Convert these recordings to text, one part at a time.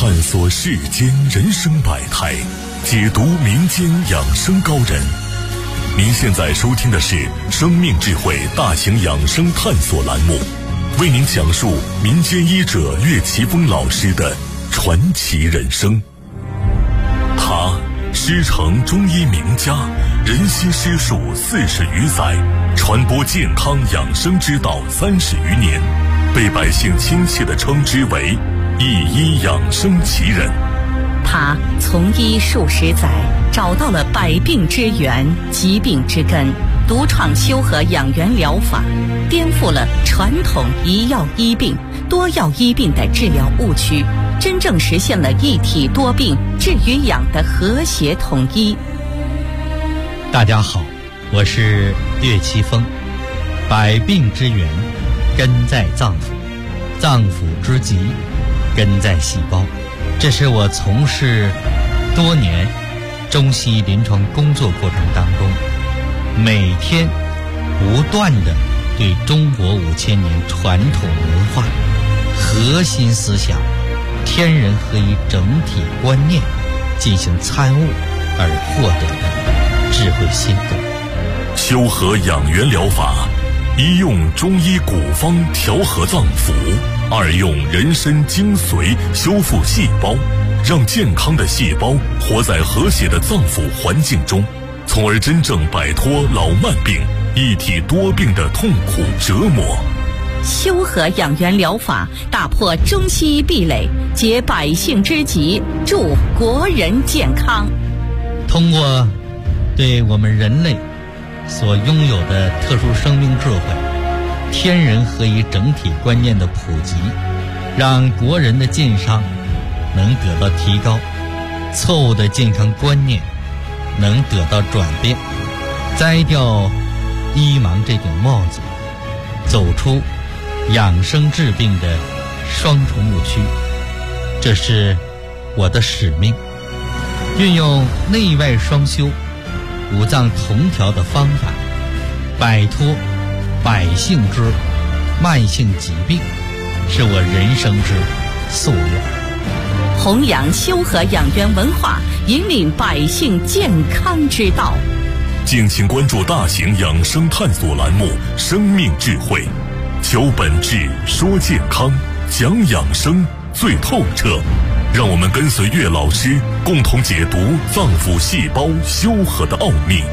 探索世间人生百态，解读民间养生高人。您现在收听的是生命智慧大型养生探索栏目，为您讲述民间医者岳奇峰老师的传奇人生。他师承中医名家，人悉师术40余载，传播健康养生之道30余年，被百姓亲切地称之为一医养生奇人。 他从医数十载，找到了百病之源、疾病之根，独创修和养元疗法，颠覆了传统一药医病、多药医病的治疗误区，真正实现了一体多病治与养的和谐统一。 大家好，我是岳奇峰。百病之源根在脏腑，脏腑之疾根在细胞。这是我从事多年中西医临床工作过程当中，每天不断地对中国5000年传统文化核心思想天人合一整体观念进行参悟而获得的智慧心得。 修和养元疗法，一用中医古方调和脏腑，二用人参精髓修复细胞，让健康的细胞活在和谐的脏腑环境中，从而真正摆脱老慢病、一体多病的痛苦折磨。 修和养元疗法打破中西医壁垒，解百姓之急，助国人健康。 通过对我们人类所拥有的特殊生命智慧、天人合一整体观念的普及，让国人的健康能得到提高，错误的健康观念能得到转变，摘掉医盲这顶帽子，走出养生治病的双重误区。这是我的使命，运用内外双修、五脏同调的方法，摆脱百姓之慢性疾病，是我人生之夙愿。 弘扬修和养元文化，引领百姓健康之道。 敬请关注大型养生探索栏目《生命智慧》，求本质，说健康，讲养生最透彻。让我们跟随岳老师，共同解读脏腑细胞修和的奥秘。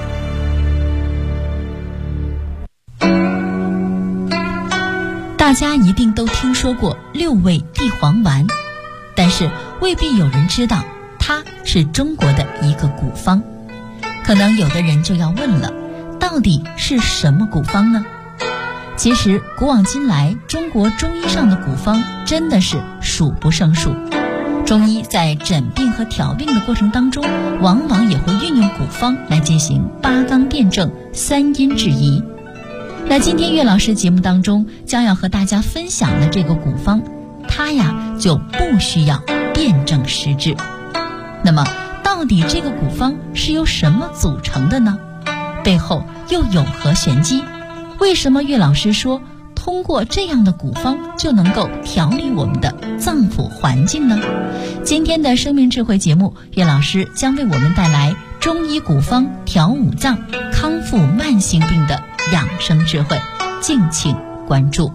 大家一定都听说过6味地黄丸，但是未必有人知道它是中国的一个古方。可能有的人就要问了，到底是什么古方呢？其实古往今来，中国中医上的古方真的是数不胜数。中医在诊病和调病的过程当中，往往也会运用古方来进行8纲辩证、3因制宜。那今天岳老师节目当中将要和大家分享的这个古方，它呀就不需要辩证施治。那么到底这个古方是由什么组成的呢？背后又有何玄机？为什么岳老师说通过这样的古方就能够调理我们的脏腑环境呢？今天的生命智慧节目，岳老师将为我们带来中医古方调五脏、康复慢性病的养生智慧，敬请关注。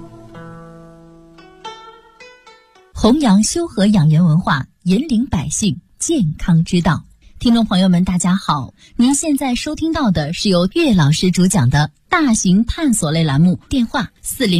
弘扬修和养元文化，引领百姓健康之道。听众朋友们大家好，您现在收听到的是由岳老师主讲的大型探索类栏目，电话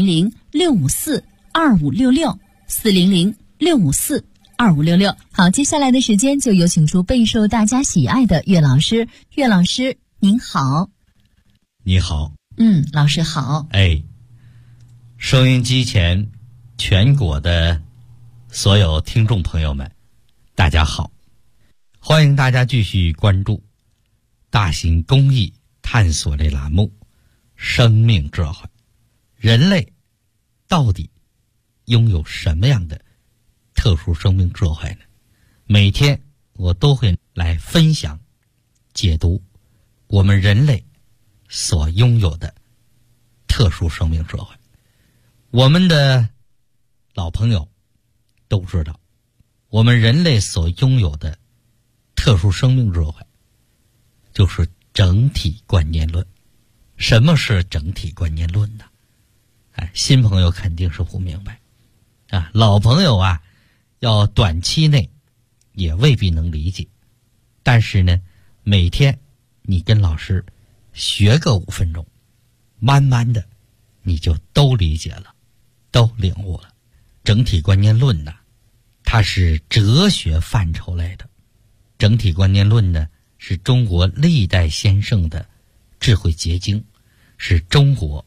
400-654-2566 400-654-2566。好，接下来的时间就有请出备受大家喜爱的岳老师。岳老师您好。 你好。 老师好。 收音机前全国的所有听众朋友们大家好，欢迎大家继续关注大型公益探索类栏目生命智慧。人类到底拥有什么样的特殊生命智慧呢？每天我都会来分享解读我们人类所拥有的特殊生命智慧。我们的老朋友都知道， 我们人类所拥有的特殊生命智慧，就是整体观念论。什么是整体观念论呢？新朋友肯定是不明白啊，老朋友啊，要短期内也未必能理解。但是呢，每天你跟老师学个5分钟，慢慢的你就都理解了，都领悟了。整体观念论呢，它是哲学范畴类的。整体观念论呢，是中国历代先圣的智慧结晶，是中国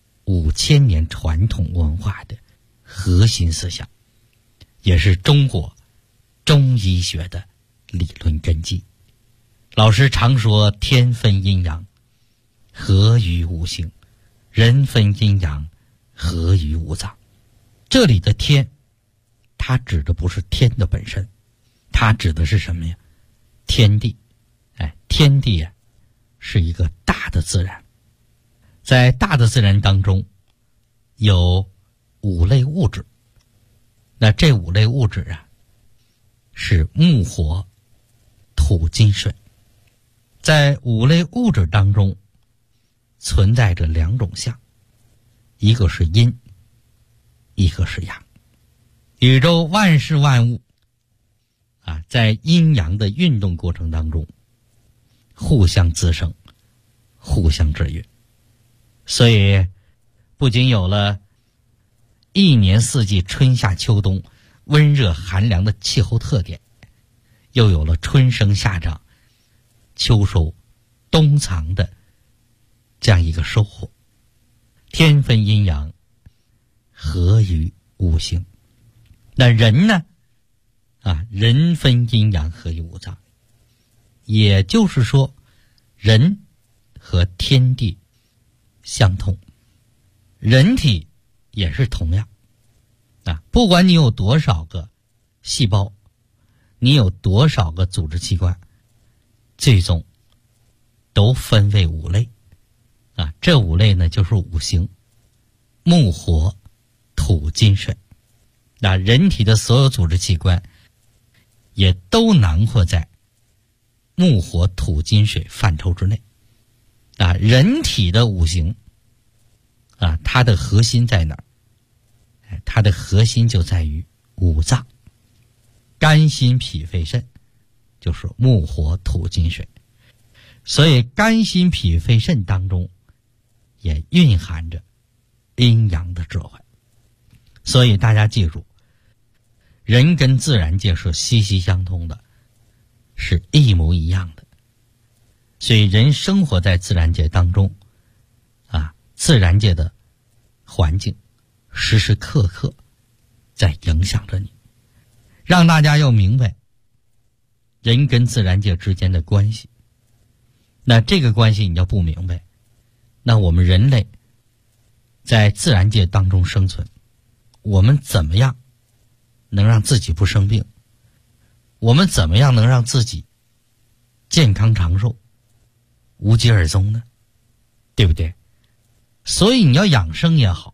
5000年传统文化的核心思想，也是中国中医学的理论根基。老师常说天分阴阳，合于五行；人分阴阳，合于五脏。这里的天，它指的不是天的本身，它指的是什么呀？天地。天地啊，是一个大的自然。在大的自然当中，有5类物质。那这5类物质啊，是木火土金水。在5类物质当中，存在着2种相，一个是阴，一个是阳。宇宙万事万物啊，在阴阳的运动过程当中，互相滋生，互相制约。所以不仅有了一年4季春夏秋冬温热寒凉的气候特点，又有了春生夏长秋收冬藏的这样一个收获。天分阴阳，合于五行。那人呢人分阴阳，合于五脏。也就是说，人和天地相通，人体也是同样不管你有多少个细胞，你有多少个组织器官，最终都分为5类这5类呢，就是五行：木火土金水。人体的所有组织器官也都囊括在木火土金水范畴之内人体的五行它的核心在哪儿？它的核心就在于五脏，肝心脾肺肾就是木火土金水。所以肝心脾肺肾当中也蕴含着阴阳的智慧。所以大家记住，人跟自然界是息息相通的，是一模一样的。所以人生活在自然界当中自然界的环境时时刻刻在影响着你。让大家要明白人跟自然界之间的关系。那这个关系你要不明白，那我们人类在自然界当中生存，我们怎么样能让自己不生病？我们怎么样能让自己健康长寿，无疾而终呢？对不对？所以你要养生也好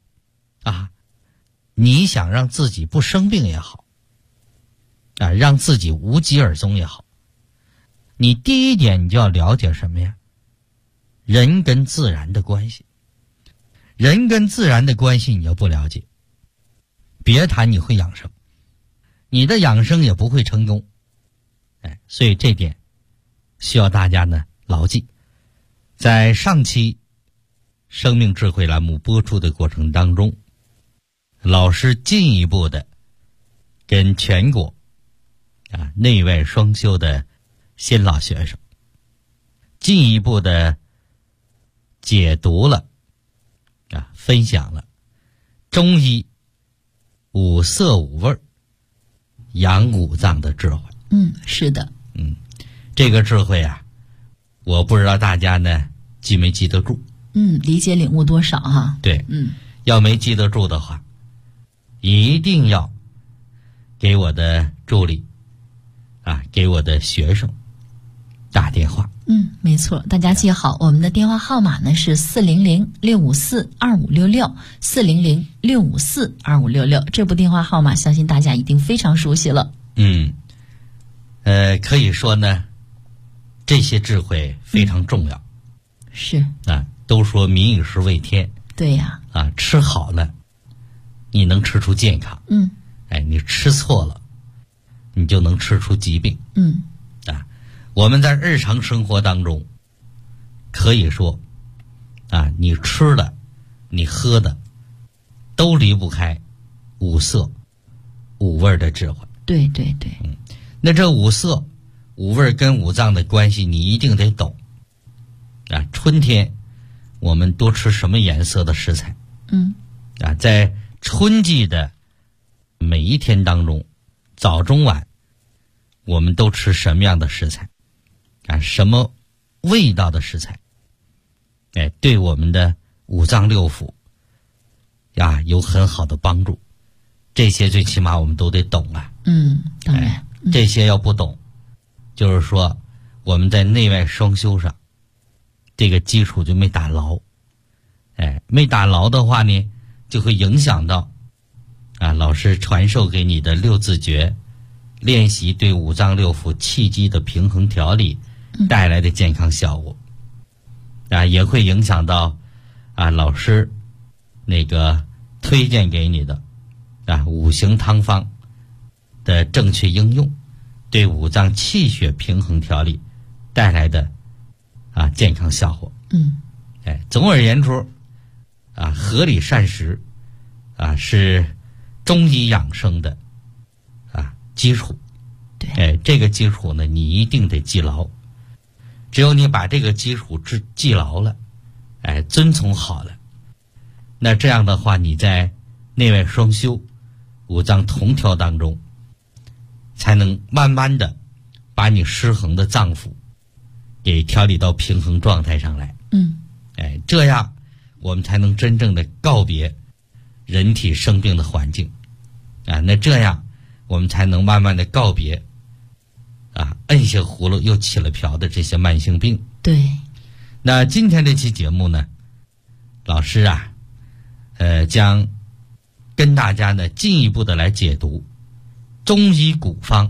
你想让自己不生病也好让自己无疾而终也好，你第一点你就要了解什么呀？人跟自然的关系。人跟自然的关系你要不了解，别谈你会养生，你的养生也不会成功。所以这点需要大家呢牢记。在上期生命智慧栏目播出的过程当中，老师进一步的跟全国内外双修的新老学生进一步的解读了分享了中医五色五味养五脏的智慧。 是的。 这个智慧我不知道大家呢记没记得住。 理解领悟多少哈？ 对。要没记得住的话，一定要给我的助理给我的学生打电话。 没错，大家记好，我们的电话号码呢是400-654-2566，400-654-2566。这部电话号码相信大家一定非常熟悉了。 可以说呢，这些智慧非常重要。 是啊，都说民以食为天。 对呀。 啊，吃好了，你能吃出健康。你吃错了，你就能吃出疾病。我们在日常生活当中，可以说，你吃的，你喝的，都离不开五色、五味的智慧。 对对对。 那这五色、五味跟五脏的关系，你一定得懂。春天我们多吃什么颜色的食材？在春季的每一天当中，早中晚，我们都吃什么样的食材？什么味道的食材？对我们的五脏六腑有很好的帮助。这些最起码我们都得懂啊。 当然。 这些要不懂，就是说我们在内外双修上，这个基础就没打牢。没打牢的话呢，就会影响到老师传授给你的六字诀练习对五脏六腑气机的平衡调理带来的健康效果。也会影响到老师那个推荐给你的五行汤方的正确应用，对五脏气血平衡调理带来的健康效果。总而言之，合理膳食是中医养生的基础。 对。 这个基础呢，你一定得记牢。只有你把这个基础记牢了，遵从好了，那这样的话，你在内外双修、五脏同调当中，才能慢慢的把你失衡的脏腑给调理到平衡状态上来。这样我们才能真正的告别人体生病的环境。那这样我们才能慢慢的告别摁下葫芦又起了瓢的这些慢性病。 对。 那今天这期节目呢，老师将跟大家呢进一步的来解读中医古方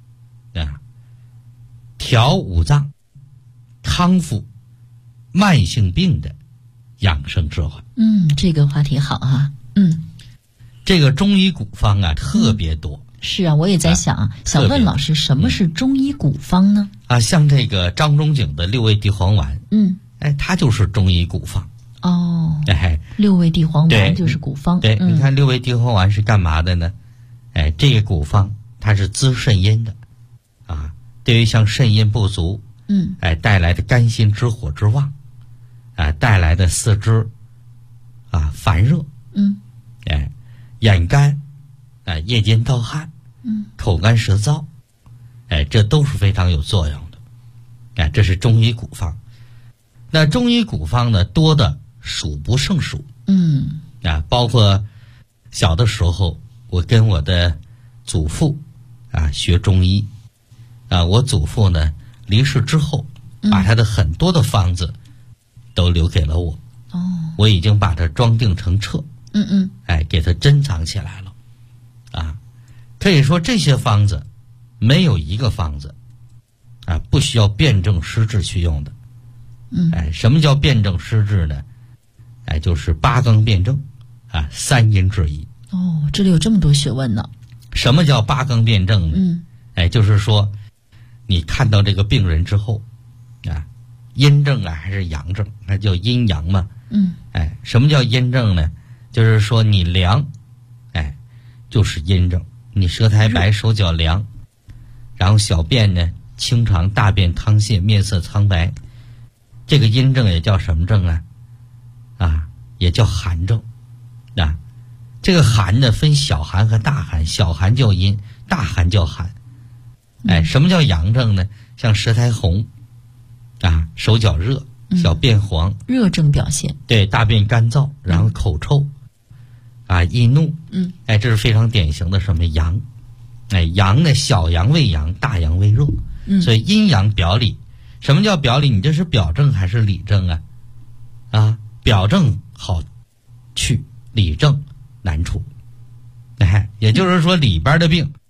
调五脏、康复慢性病的养生智慧。 这个话题好啊。 这个中医古方特别多。 是啊，我也在想，想问老师，什么是中医古方呢？ 像这个张仲景的六味地黄丸，它就是中医古方。 六味地黄丸就是古方。 对，你看六味地黄丸是干嘛的呢？这个古方它是滋肾阴的，对于像肾阴不足，带来的肝心之火之旺，带来的四肢烦热，眼干，夜间盗汗，口干舌燥，这都是非常有作用的。这是中医古方。那中医古方呢，多的数不胜数。包括小的时候，我跟我的祖父学中医。我祖父呢离世之后，把他的很多的方子都留给了我。我已经把它装订成册。给它珍藏起来了。可以说这些方子没有一个方子不需要辩证施治去用的。什么叫辩证施治呢？就是八纲辩证三阴治医。 这里有这么多学问呢。 什么叫八纲辩证呢？就是说你看到这个病人之后阴症还是阳症，那叫阴阳嘛。什么叫阴症呢？就是说你凉，就是阴症。你舌苔白，手脚凉，然后小便呢清长，大便汤泻，面色苍白，这个阴症也叫什么症也叫寒症。这个寒呢分小寒和大寒，小寒叫阴，大寒叫寒。什么叫阳症呢？像舌苔红手脚热，小便黄， 热症表现。 对，大便干燥，然后口臭易怒。这是非常典型的什么阳。阳呢，小阳为阳，大阳为热。所以阴阳表里。什么叫表里？你这是表症还是里症表症好去，里症难处。也就是说里边的病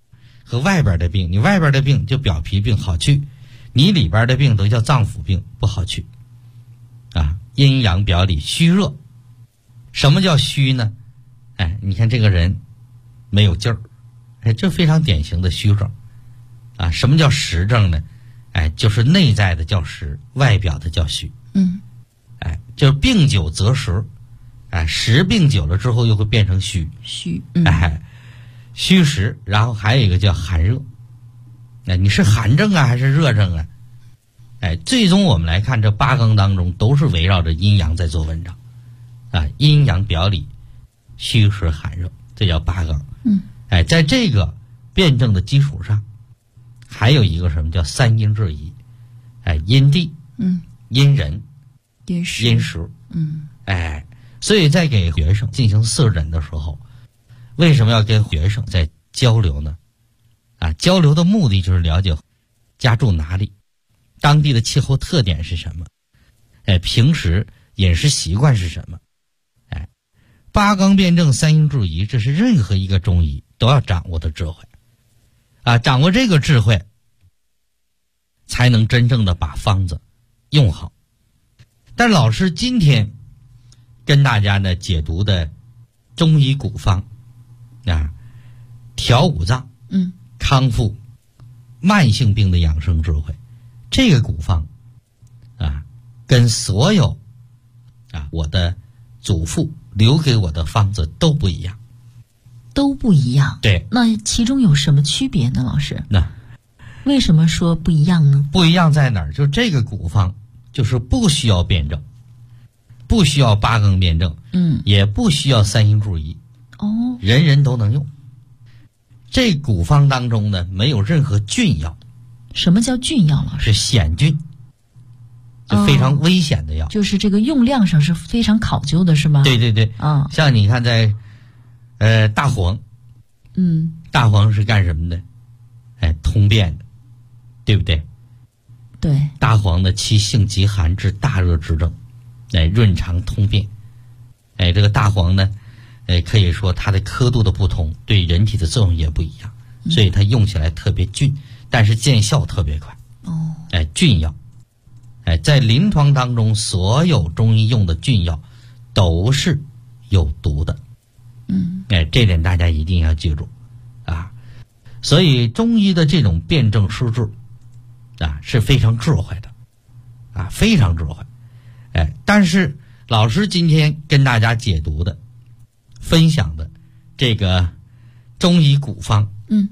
和外边的病，你外边的病就表皮病好去，你里边的病都叫脏腑病不好去啊。阴阳表里虚热，什么叫虚呢？哎，你看这个人没有劲儿，哎，这非常典型的虚症啊。什么叫实症呢？哎，就是内在的叫实，外表的叫虚。哎，就是病久则实，哎，实病久了之后又会变成虚，哎，虚实。然后还有一个叫寒热，哎，你是寒症啊还是热症啊？哎，最终我们来看这八纲当中都是围绕着阴阳在做文章啊，阴阳表里，虚实寒热，这叫八纲。哎，在这个辩证的基础上，还有一个什么叫三阴制宜，哎，阴地，阴人，阴时，哎，所以在给学生进行色诊的时候，为什么要跟学生在交流呢？啊，交流的目的就是了解家住哪里，当地的气候特点是什么，哎，平时饮食习惯是什么，哎，八纲辩证三阴制宜，这是任何一个中医都要掌握的智慧啊，掌握这个智慧，才能真正的把方子用好。但老师今天跟大家呢解读的中医古方啊，调五脏，康复慢性病的养生智慧，这个古方啊，跟所有啊我的祖父留给我的方子都不一样。 都不一样？对。那其中有什么区别呢，老师？ 那为什么说不一样呢？ 不一样在哪儿？就这个古方就是不需要辩证，不需要八纲辩证，也不需要三阴制宜，人人都能用。这古方当中呢，没有任何菌药。 什么叫菌药，老师？ 是险菌，就非常危险的药。 就是这个用量上是非常考究的，是吗？ 对对对，像你看在大黄，大黄是干什么的？哎，通便的，对不对？ 对。 大黄的其性极寒，治大热之症，哎，润肠通便。哎，这个大黄呢，可以说它的刻度的不同，对人体的作用也不一样，所以它用起来特别峻，但是见效特别快。哎，菌药，哎，在临床当中，所有中医用的菌药都是有毒的。哎，这点大家一定要记住啊。所以中医的这种辩证施治啊，是非常智慧的啊，非常智慧。哎，但是老师今天跟大家解读的、分享的这个中医古方，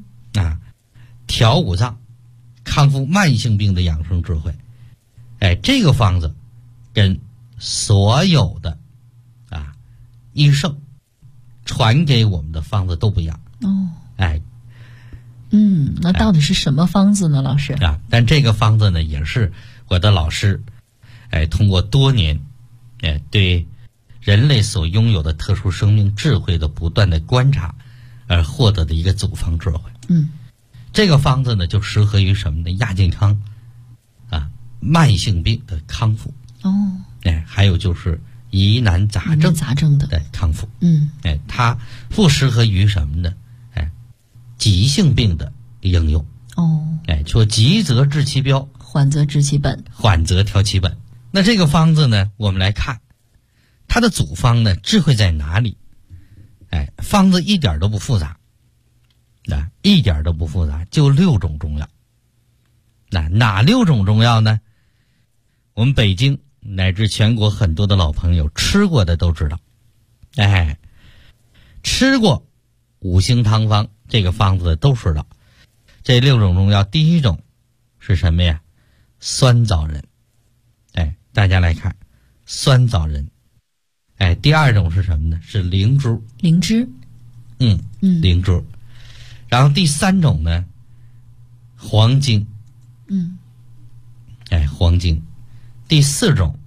调五脏、康复慢性病的养生智慧，哎，这个方子跟所有的啊医圣传给我们的方子都不一样。哎， 那到底是什么方子呢，老师？ 啊，但这个方子呢，也是我的老师，哎，通过多年，哎，对人类所拥有的特殊生命智慧的不断的观察，而获得的一个祖方智慧。这个方子呢，就适合于什么呢？亚健康啊，慢性病的康复。哎，还有就是疑难杂症的康复。哎，它不适合于什么呢？哎，急性病的应用。哎，说急则治其标， 缓则治其本， 缓则调其本。那这个方子呢，我们来看它的组方呢，智慧在哪里？哎，方子一点都不复杂，一点都不复杂，就6种中药。哪6种中药呢？我们北京乃至全国很多的老朋友吃过的都知道。哎，吃过五行汤方这个方子的都知道。这6种中药，第一种是什么呀？酸枣仁。哎，大家来看，酸枣仁。哎，第二种是什么呢？是灵芝。 灵芝。 灵芝。然后第3种呢，黄精。哎，黄精。第4种，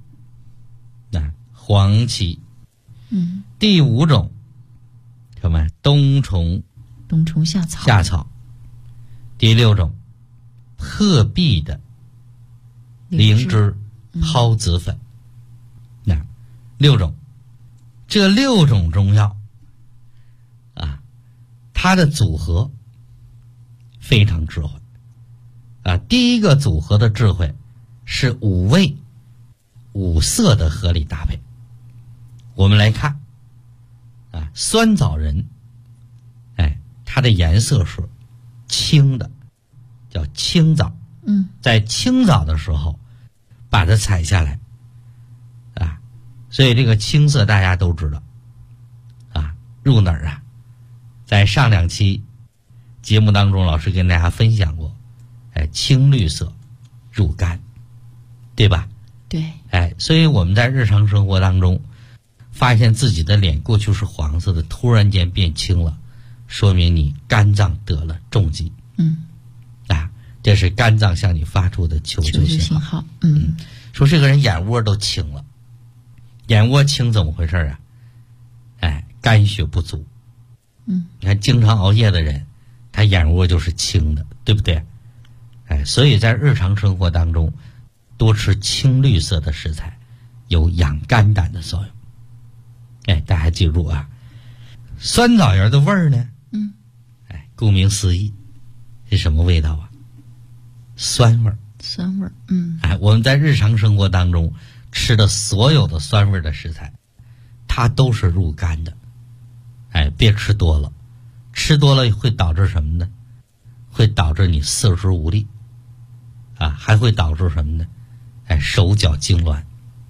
黄芪。第5种，什么？冬虫夏草。第6种，鹤壁的灵芝孢子粉。6种，这6种中药啊，它的组合非常智慧第一个组合的智慧是五味五色的合理搭配。我们来看酸枣仁它的颜色是青的，叫青枣。在青枣的时候把它采下来所以这个青色大家都知道入哪儿在上2期节目当中，老师跟大家分享过青绿色入肝，对吧？ 对。 所以我们在日常生活当中发现自己的脸过去是黄色的，突然间变青了，说明你肝脏得了重疾。这是肝脏向你发出的求救信号。说这个人眼窝都青了，眼窝青怎么回事肝血不足。你看经常熬夜的人，他眼窝就是青的，对不对？所以在日常生活当中多吃青绿色的食材，有养肝胆的作用。大家记住酸枣仁的味儿呢顾名思义是什么味道酸味儿。 酸味儿。 我们在日常生活当中吃的所有的酸味的食材，它都是入肝的。别吃多了，吃多了会导致什么呢？会导致你四肢无力还会导致什么呢？手脚痉挛。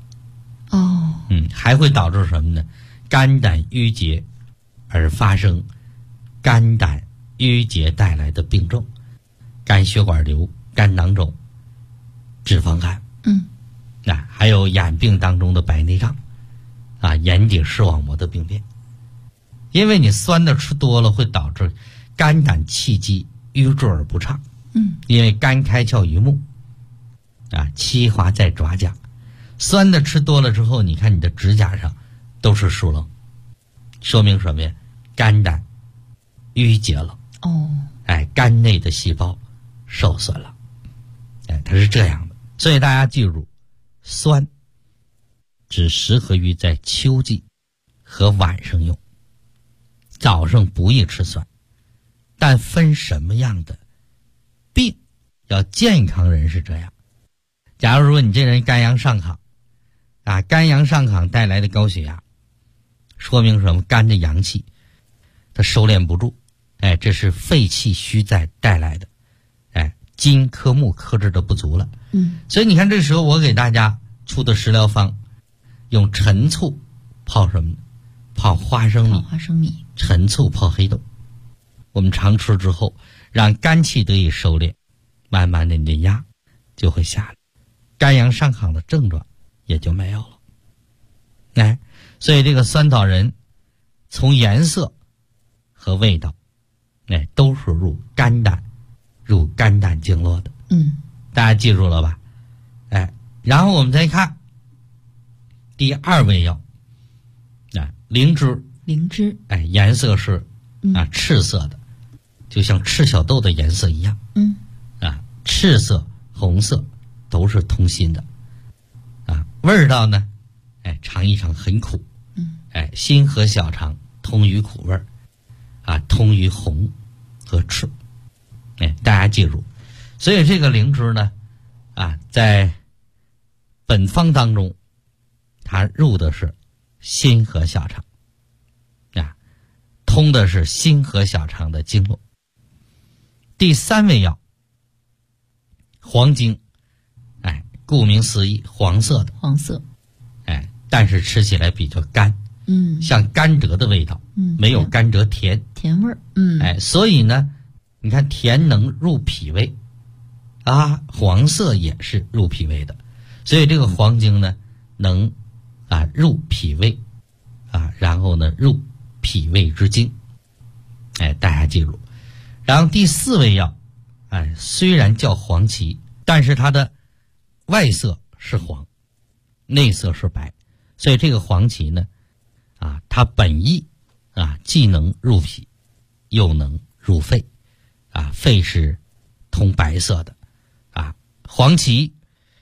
还会导致什么呢？肝胆郁结而发生肝胆郁结带来的病症，肝血管瘤、肝囊肿、脂肪肝。还有眼病当中的白内障眼底视网膜的病变。因为你酸的吃多了会导致肝胆气机瘀滞而不畅。因为肝开窍于目气滑在爪甲，酸的吃多了之后，你看你的指甲上都是疏棱，说明什么呀？肝胆郁结了。肝内的细胞受损了。它是这样的。所以大家记住，酸只适合于在秋季和晚上用，早上不宜吃酸。但分什么样的病，要健康人是这样。假如说你这人肝阳上亢肝阳上亢带来的高血压，说明什么？肝的阳气它收敛不住，这是肺气虚在带来的，金克木克制的不足了。所以你看这时候我给大家出的食疗方，用陈醋泡什么呢？泡花生米。陈醋泡黑豆。我们常吃之后，让肝气得以收敛，慢慢的你的压就会下来，肝阳上亢的症状也就没有了。所以这个酸枣仁从颜色和味道都是入肝胆经络的。大家记住了吧？然后我们再看第2味药灵芝。颜色是赤色的，就像赤小豆的颜色一样。赤色、红色都是通心的。味道呢尝一尝很苦。心和小肠通于苦味通于红和赤。大家记住。所以这个灵芝呢在本方当中它入的是心和小肠通的是心和小肠的经络。第3味药黄精。顾名思义，黄色的。但是吃起来比较干。像甘蔗的味道。没有甘蔗甜味儿。 所以呢你看甜能入脾胃黄色也是入脾胃的。所以这个黄精呢能入脾胃然后呢入脾胃之经。大家记住。然后第4味药虽然叫黄芪，但是它的外色是黄，内色是白。所以这个黄芪呢它本意既能入脾又能入肺肺是通白色的黄芪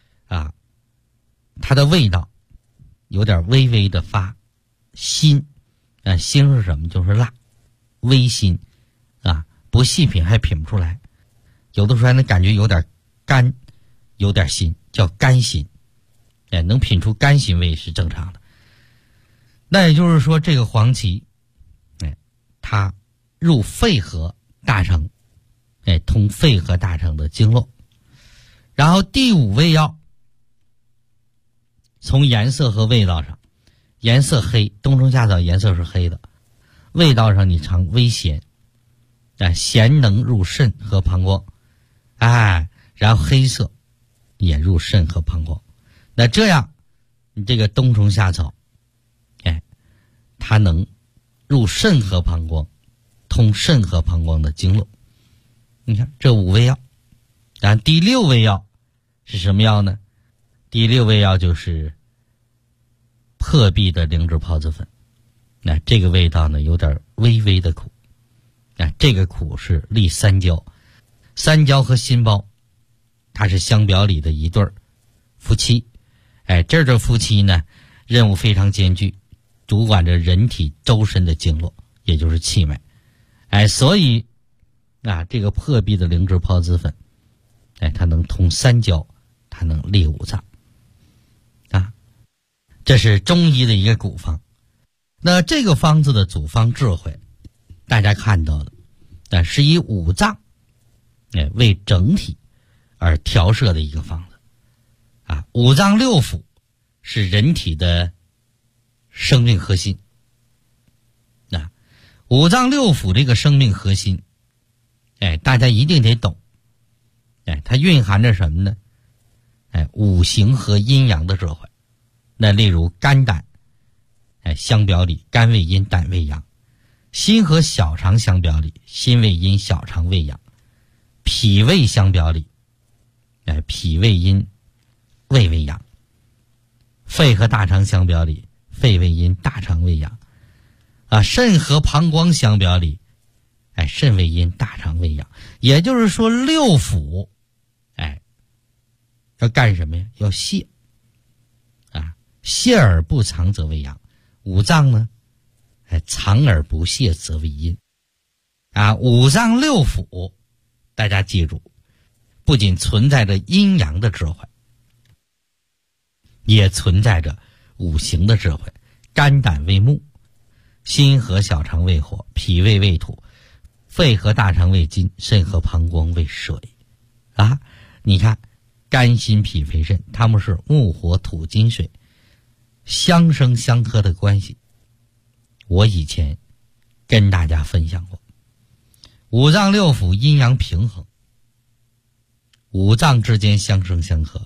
它的味道有点微微的发辛。辛是什么？就是辣，微辛不细品还品不出来。 有的时候还能感觉有点甘，有点辛，叫甘辛，能品出甘辛味是正常的。那也就是说，这个黄芪，它入肺和大肠，通肺和大肠的经络。然后第5味药，从颜色和味道上，颜色黑，冬虫夏草颜色是黑的，味道上你尝微咸，咸能入肾和膀胱，然后黑色也入肾和膀胱。那这样你这个冬虫夏草它能入肾和膀胱，通肾和膀胱的经络。你看这5味药。然后第6味药是什么药呢？第6味药就是破壁的灵芝孢子粉。那这个味道呢有点微微的苦，这个苦是利三焦，三焦和心包它是相表里的一对夫妻。这对夫妻呢任务非常艰巨，主管着人体周身的经络，也就是气脉。所以这个破壁的灵芝孢子粉它能通三焦，它能利五脏这是中医的一个古方。那这个方子的组方智慧大家看到的，是以五脏为整体而调摄的一个方子五脏六腑是人体的生命核心。五脏六腑这个生命核心大家一定得懂。它蕴含着什么呢？五行和阴阳的智慧。那例如肝胆相表里，肝为阴，胆为阳；心和小肠相表里，心为阴，小肠为阳；脾胃相表里，脾为阴，胃为阳；肺和大肠相表里，肺为阴，大肠为阳；肾和膀胱相表里，肾为阴，大肠为阳。也就是说，六腑要干什么呀？要泻泻而不藏则为阳。五脏呢藏而不泻则为阴五脏六腑大家记住，不仅存在着阴阳的智慧，也存在着五行的智慧。肝胆为木，心和小肠为火，脾胃为土，肺和大肠为金，肾和膀胱为水你看肝心脾肺肾，它们是木火土金水相生相克的关系。我以前跟大家分享过，五脏六腑阴阳平衡，五脏之间相生相克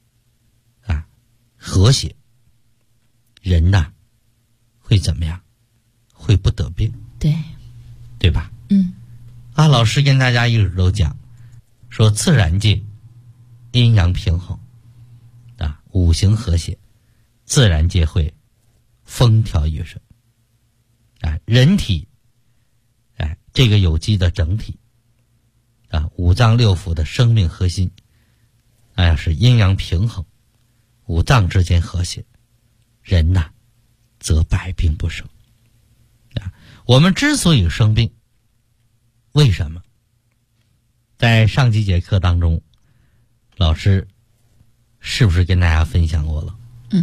和谐，人会怎么样？会不得病，对吧？老师跟大家一直都讲说，自然界阴阳平衡五行和谐，自然界会风调雨顺人体这个有机的整体五脏六腑的生命核心是阴阳平衡，五脏之间和谐，人则百病不生我们之所以生病，为什么？在上几节课当中，老师是不是跟大家分享过了？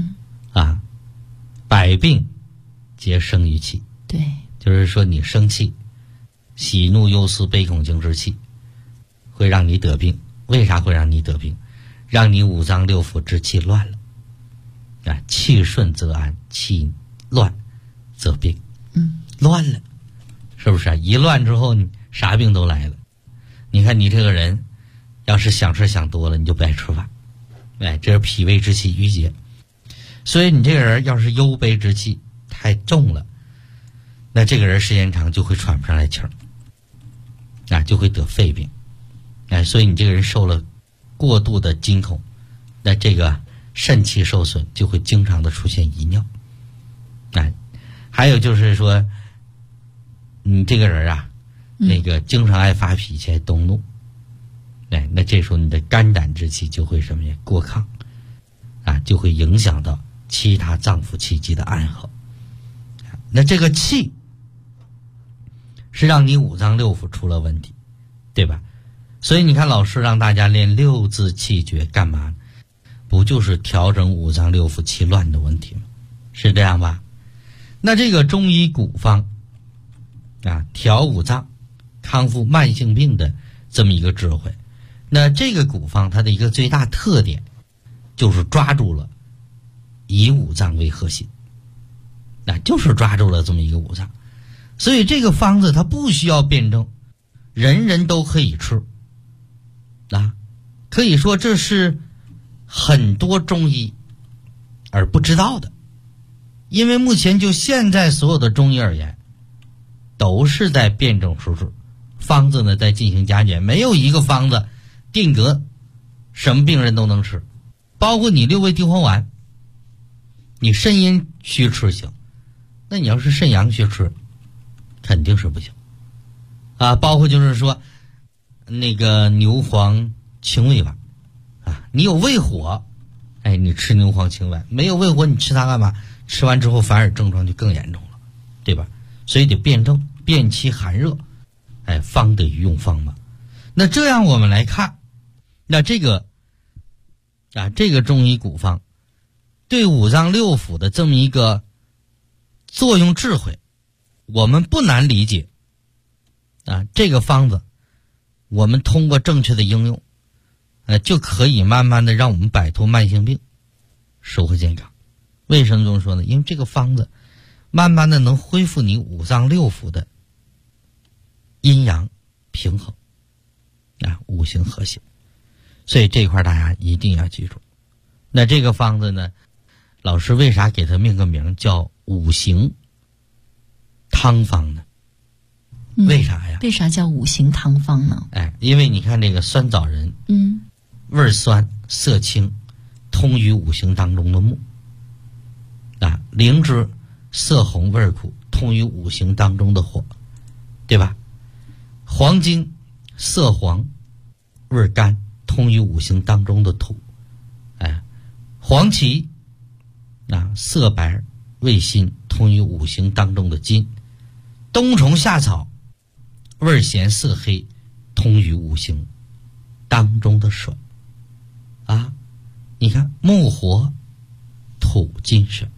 百病皆生于气。 对， 就是说你生气，喜怒忧思悲恐惊之气会让你得病。为啥会让你得病？让你五脏六腑之气乱了气顺则安，气乱则病。乱了，是不是一乱之后你啥病都来了。你看你这个人要是想吃想多了，你就不爱吃饭这是脾胃之气郁结。所以你这个人要是忧悲之气太重了，那这个人时间长就会喘不上来气儿就会得肺病所以你这个人受了过度的惊恐，那这个肾气受损，就会经常的出现遗尿还有就是说你这个人那个经常爱发脾气，爱动怒那这时候你的肝胆之气就会什么呀？过亢就会影响到其他脏腑气机的安和那这个气是让你五脏六腑出了问题，对吧？ 所以你看老师让大家练六字气诀干嘛？不就是调整五脏六腑气乱的问题吗？是这样吧？那这个中医古方调五脏康复慢性病的这么一个智慧，那这个古方它的一个最大特点就是抓住了以五脏为核心，就是抓住了这么一个五脏。所以这个方子它不需要辩证，人人都可以吃可以说这是很多中医而不知道的。因为目前就现在所有的中医而言，都是在辩证施治，方子呢在进行加减，没有一个方子定格什么病人都能吃。包括你六味地黄丸，你肾阴虚吃行，那你要是肾阳虚吃肯定是不行包括就是说那个牛黄清胃丸你有胃火你吃牛黄清胃；没有胃火你吃它干嘛？吃完之后反而症状就更严重了，对吧？所以得辩证，辨其寒热方得于用方嘛。那这样我们来看，那这个中医古方对五脏六腑的这么一个作用智慧，我们不难理解这个方子我们通过正确的应用就可以慢慢的让我们摆脱慢性病，收获健康。为什么这么说呢？因为这个方子慢慢的能恢复你五脏六腑的阴阳平衡五行和谐。所以这一块大家一定要记住。那这个方子呢，老师为啥给它命个名叫五行汤方呢？为啥呀？ 为啥叫五行汤方呢？ 因为你看这个酸枣仁味酸色清，通于五行当中的木灵芝色红味苦，通于五行当中的火，对吧？黄精色黄味甘，通于五行当中的土黄芪色白味辛，通于五行当中的金。冬虫夏草味咸色黑，通于五行当中的水你看木火土金水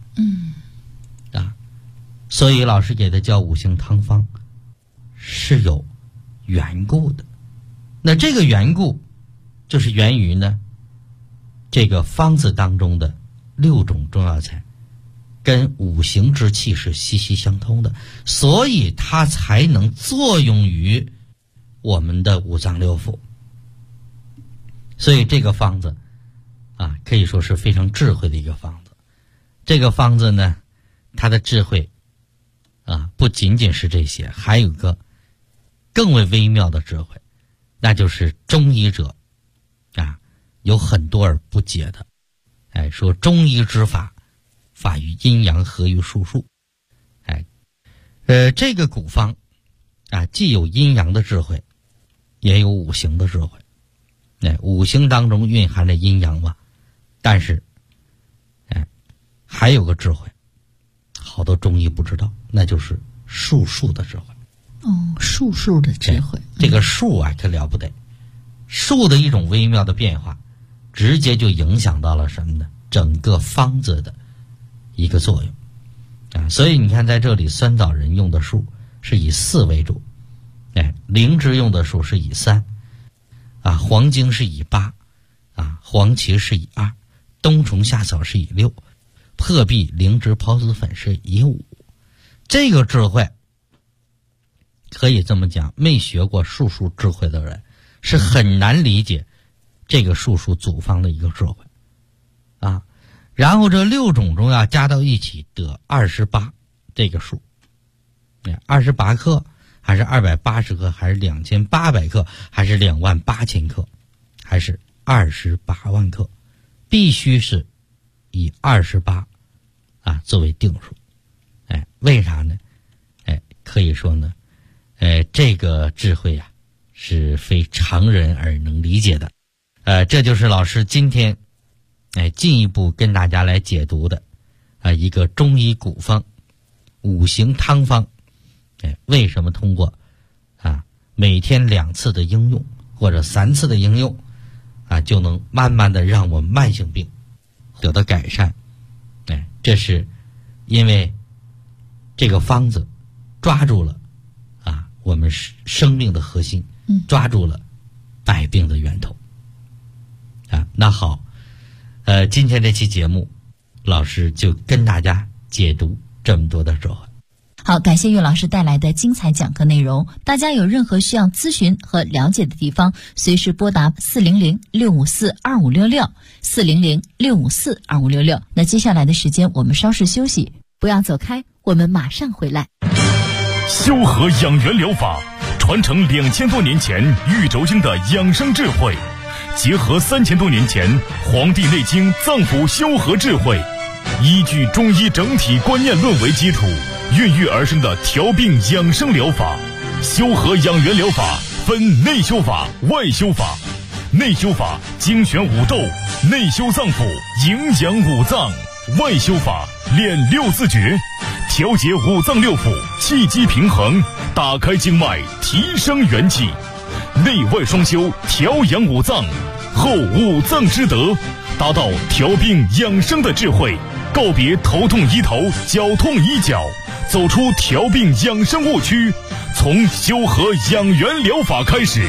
所以老师给它叫五行汤方是有缘故的。那这个缘故就是源于呢这个方子当中的6种中药材跟五行之气是息息相通的，所以它才能作用于我们的五脏六腑。所以这个方子可以说是非常智慧的一个方子。这个方子呢，它的智慧不仅仅是这些，还有个更为微妙的智慧，那就是中医者有很多而不解的说中医之法，法于阴阳，合于术数这个古方既有阴阳的智慧，也有五行的智慧五行当中蕴含着阴阳嘛，但是还有个智慧好多中医不知道，那就是术数的智慧术数的智慧这个术可了不得，术的一种微妙的变化直接就影响到了什么呢？整个方子的一个作用所以你看在这里酸枣仁用的数是以4为主灵芝用的数是以3黄精是以8黄芪是以2，冬虫夏草是以6，破壁灵芝孢子粉是以5。这个智慧可以这么讲，没学过术数智慧的人是很难理解这个术数组方的一个智慧然后这6种中药加到一起得28这个数28克还是280克还是2800克还是28000克还是28万克，必须是以28作为定数为啥呢？可以说呢这个智慧是非常人而能理解的这就是老师今天进一步跟大家来解读的一个中医古方五行汤方为什么通过每天2次的应用或者3次的应用啊，就能慢慢的让我们慢性病得到改善。这是因为这个方子抓住了啊我们生命的核心，抓住了百病的源头啊。那好，今天这期节目老师就跟大家解读这么多的说话。 好，感谢岳老师带来的精彩讲课内容。大家有任何需要咨询和了解的地方，随时拨打400-654-2566 400-654-2566。那接下来的时间我们稍事休息，不要走开，我们马上回来。 修和养元疗法传承2000多年前玉轴经的养生智慧，结合3000多年前《黄帝内经》脏腑修和智慧，依据中医整体观念论为基础，孕育而生的调病养生疗法。修和养元疗法分内修法、外修法。内修法精选五斗，内修脏腑，营养五脏；外修法练6字诀，调节五脏六腑，气机平衡，打开经脉，提升元气。内外双修，调养五脏，后五脏之德，达到调病养生的智慧，告别头痛医头，脚痛医脚，走出调病养生误区，从修和养元疗法开始。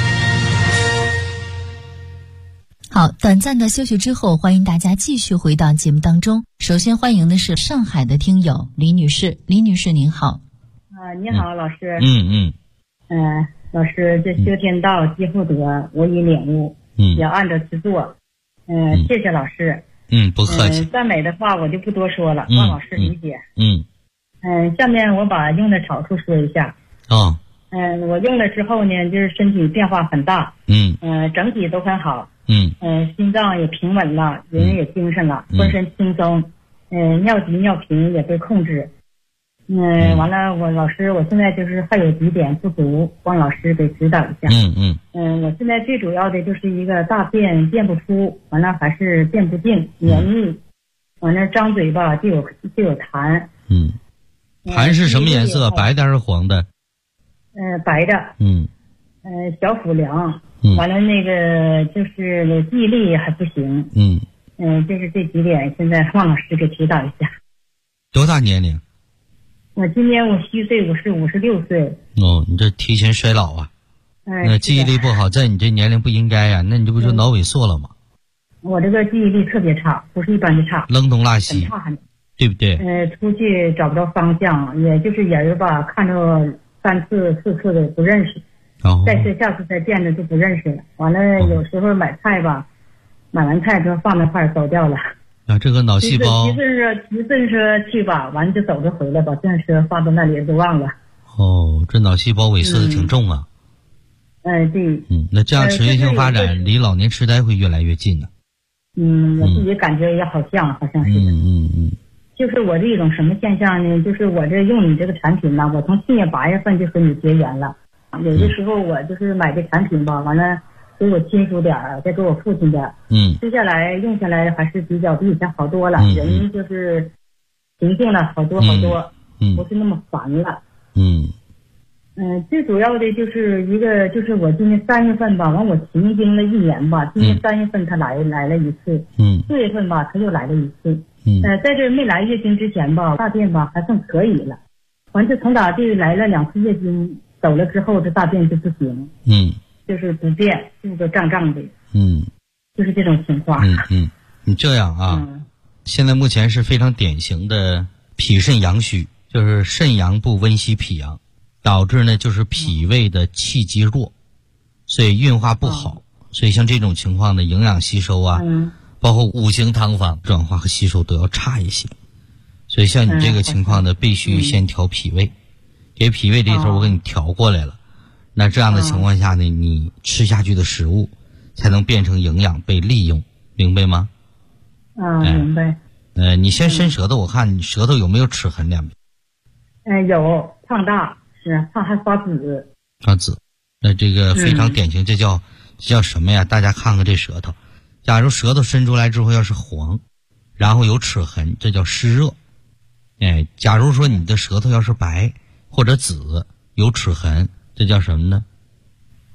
好，短暂的休息之后，欢迎大家继续回到节目当中。首先欢迎的是上海的听友李女士，李女士您好。 你好，老师。老师，这修天道积福德，我已领悟，要按照去做。谢谢老师。 不客气。 赞美的话我就不多说了，望老师理解。下面我把用的好处说一下。我用了之后呢，就是身体变化很大。整体都很好。心脏也平稳了，人也精神了，浑身轻松。尿急尿频也被控制。完了，我老师，我现在就是还有几点不足，望老师给指导一下。我现在最主要的就是一个大便便不出，完了还是便不净，黏腻，完了张嘴巴就有痰。 痰是什么颜色？白的还是黄的？ 白的。小腹凉。完了那个就是记忆力还不行。就是这几点，现在望老师给指导一下。 多大年龄？ 我今年57岁，我是56岁。 你这提前衰老啊！那记忆力不好，在你这年龄不应该呀，那你这不就脑萎缩了吗？我这个记忆力特别差，不是一般的差， 愣东拉西， 很差， 对不对？ 出去找不着方向，也就是人吧，看着3次4次的不认识。再次下次再见着就不认识了。完了，有时候买菜吧，买完菜之后放那块走掉了。 这个脑细胞骑自行车去吧，完了就走着回来，把自行车放到那里都忘了。 这脑细胞萎缩的挺重啊。 对。 那这样持续性发展，离老年痴呆会越来越近呢。 我自己感觉也好像是。就是我这种什么现象呢？就是我这用你这个产品呢，我从去年8月份就和你结缘了。有的时候我就是买这产品吧，完了给我亲属点儿，再给我父亲点儿。吃下来用下来还是比以前好多了。人就是平静了好多，不是那么烦了。最主要的就是一个，就是我今年3月份吧，完我停经了1年吧，今年3月份他来了一次。4月份吧他又来了一次。在这没来月经之前吧，大便吧还算可以了。完这从打这来了2次月经走了之后，这大便就不行。就是不便，肚子胀胀的。就是这种情况。 你这样啊，现在目前是非常典型的脾肾阳虚，就是肾阳不温煦脾阳，导致呢就是脾胃的气机弱，所以运化不好。所以像这种情况的营养吸收啊，包括五行汤方转化和吸收都要差一些。所以像你这个情况呢，必须先调脾胃。给脾胃这头我给你调过来了，那这样的情况下呢，你吃下去的食物才能变成营养被利用，明白吗？ 明白。 你先伸舌头，我看你舌头有没有齿痕两边？ 有，胖大，是胖还发紫。 发紫，那这个非常典型，这叫什么呀？大家看看这舌头，假如舌头伸出来之后要是黄，然后有齿痕，这叫湿热。假如说你的舌头要是白或者紫有齿痕，这叫什么呢？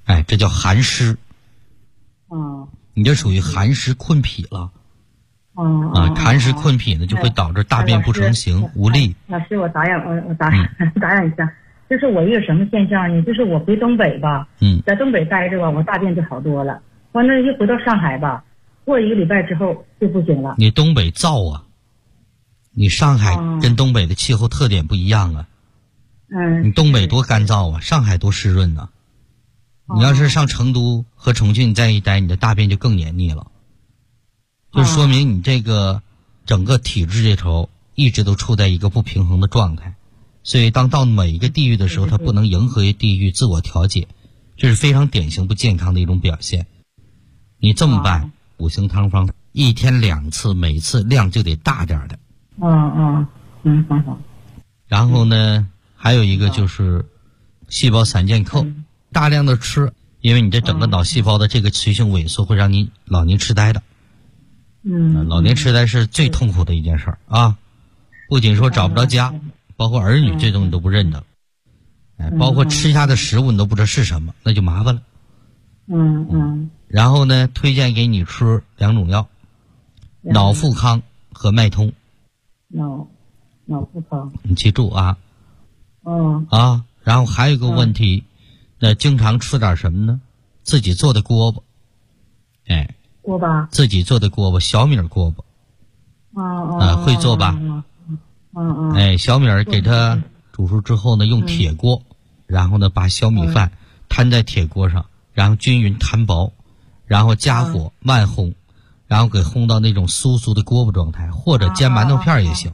哎，这叫寒湿。 哦。 你这属于寒湿困脾了。 哦。 寒湿困脾呢，就会导致大便不成形、无力。 老师，我打扰一下，就是我一个什么现象呢？就是我回东北吧，在东北待着吧，我大便就好多了。完了，一回到上海吧，过1个礼拜之后就不行了。 你东北燥啊，你上海跟东北的气候特点不一样啊。你东北多干燥啊，上海多湿润呢。你要是上成都和重庆再一待，你的大便就更黏腻了。就说明你这个整个体质这头一直都处在一个不平衡的状态，所以当到每一个地域的时候，它不能迎合于地域自我调节，这是非常典型不健康的一种表现。你这么办，5行汤方1天2次，每次量就得大点的。 好。 然后呢，还有一个就是细胞散健扣，大量的吃，因为你这整个脑细胞的这个持续性萎缩会让你老年痴呆的。老年痴呆是最痛苦的一件事啊！不仅说找不着家，包括儿女这种你都不认得，包括吃下的食物你都不知道是什么，那就麻烦了。然后呢，推荐给你吃2种药，脑富康和脉通。脑富康，你记住啊。然后还有一个问题，那经常吃点什么呢？自己做的锅巴， 锅巴， 自己做的锅巴，小米锅巴。会做吧？小米给它煮熟之后呢，用铁锅，然后呢把小米饭摊在铁锅上，然后均匀摊薄，然后加火慢烘，然后给烘到那种酥酥的锅巴状态，或者煎馒头片也行。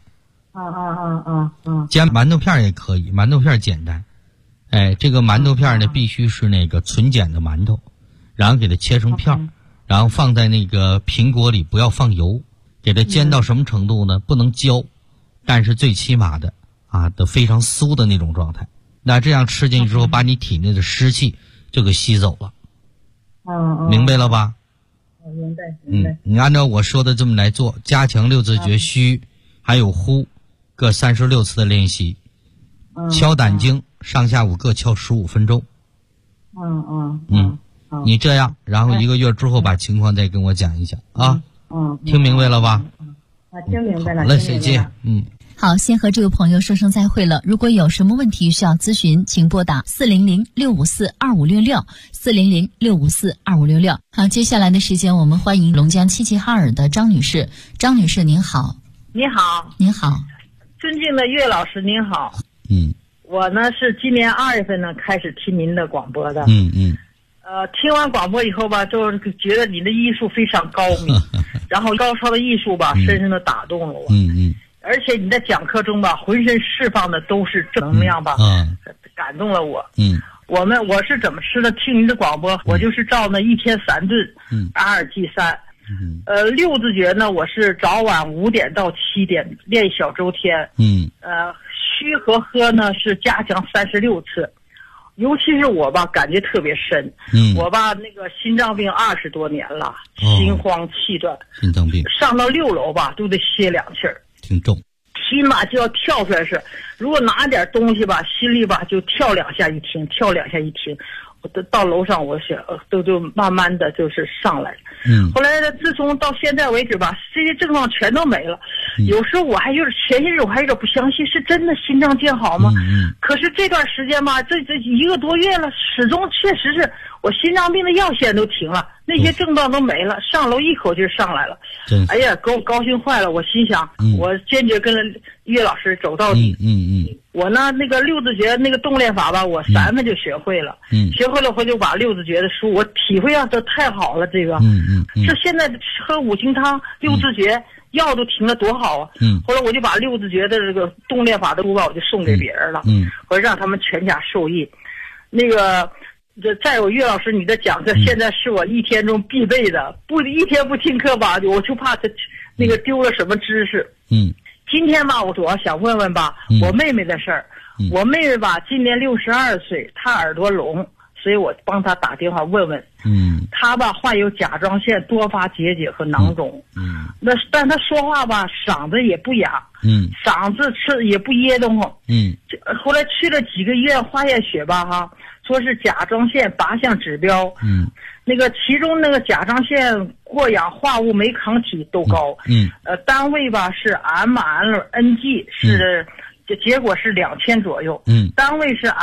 煎馒头片也可以，馒头片简单。这个馒头片呢必须是那个纯碱的馒头，然后给它切成片，然后放在那个平锅里，不要放油，给它煎到什么程度呢？不能焦，但是最起码的都非常酥的那种状态。那这样吃进去之后，把你体内的湿气就给吸走了。明白了吧？明白。你按照我说的这么来做，加强6字诀虚还有呼各36次的练习，敲胆经上下午各敲15分钟。你这样，然后1个月之后把情况再跟我讲一下啊。听明白了吧？ 听明白了。 好了，再见。 好，先和这位朋友说声再会了。如果有什么问题需要咨询，请拨打400-654-2566，400-654-2566。好，接下来的时间我们欢迎龙江齐齐哈尔的张女士。张女士您好。 你好。 您好。 尊敬的岳老师您好。我呢是今年2月份呢开始听您的广播的。听完广播以后吧，就觉得你的艺术非常高明，然后高超的艺术吧，深深的打动了我。而且你在讲课中吧，浑身释放的都是正能量吧，感动了我。我是怎么吃的？听您的广播，我就是照那1天3顿，22忌3。6字诀呢，我是早晚5点到7点练小周天。虚和喝呢是加强36次。尤其是我吧，感觉特别深。我吧那个心脏病20多年了，心慌气断， 心脏病上到6楼吧都得歇2气儿， 挺重。 心吧就要跳出来是，如果拿点东西吧，心里吧就跳2下一停，跳2下一停。我到楼上，我想都慢慢的就是上来了。后来呢，自从到现在为止吧，这些症状全都没了。有时候我还就是前些日我还有点不相信，是真的心脏见好吗？可是这段时间吧，这1个多月了，始终确实是我心脏病的药现在都停了，那些症状都没了，上楼一口气上来了。哎呀，给我高兴坏了！我心想，我坚决跟岳老师走到底。我呢那个6字诀那个动练法吧，我3分就学会了。学会了我就把6字诀的书我体会啊，这太好了，这个。这现在喝5行汤6字诀药都停了多好啊。后来我就把6字诀的这个动练法的书吧，我就送给别人了。我让他们全家受益。那个再有岳老师你的讲课现在是我1天中必备的，不1天不听课吧，我就怕他那个丢了什么知识。今天吧，我主要想问问吧，我妹妹的事儿。我妹妹吧，今年62岁，她耳朵聋，所以我帮她打电话问问。她吧患有甲状腺多发结节和囊肿。但她说话吧，嗓子也不哑。嗓子吃也不噎得慌。后来去了几个医院化验血吧， 说是甲状腺8项指标，那个其中那个甲状腺过氧化物酶抗体都高，单位吧是 mRNG 是。结果是2000左右，单位是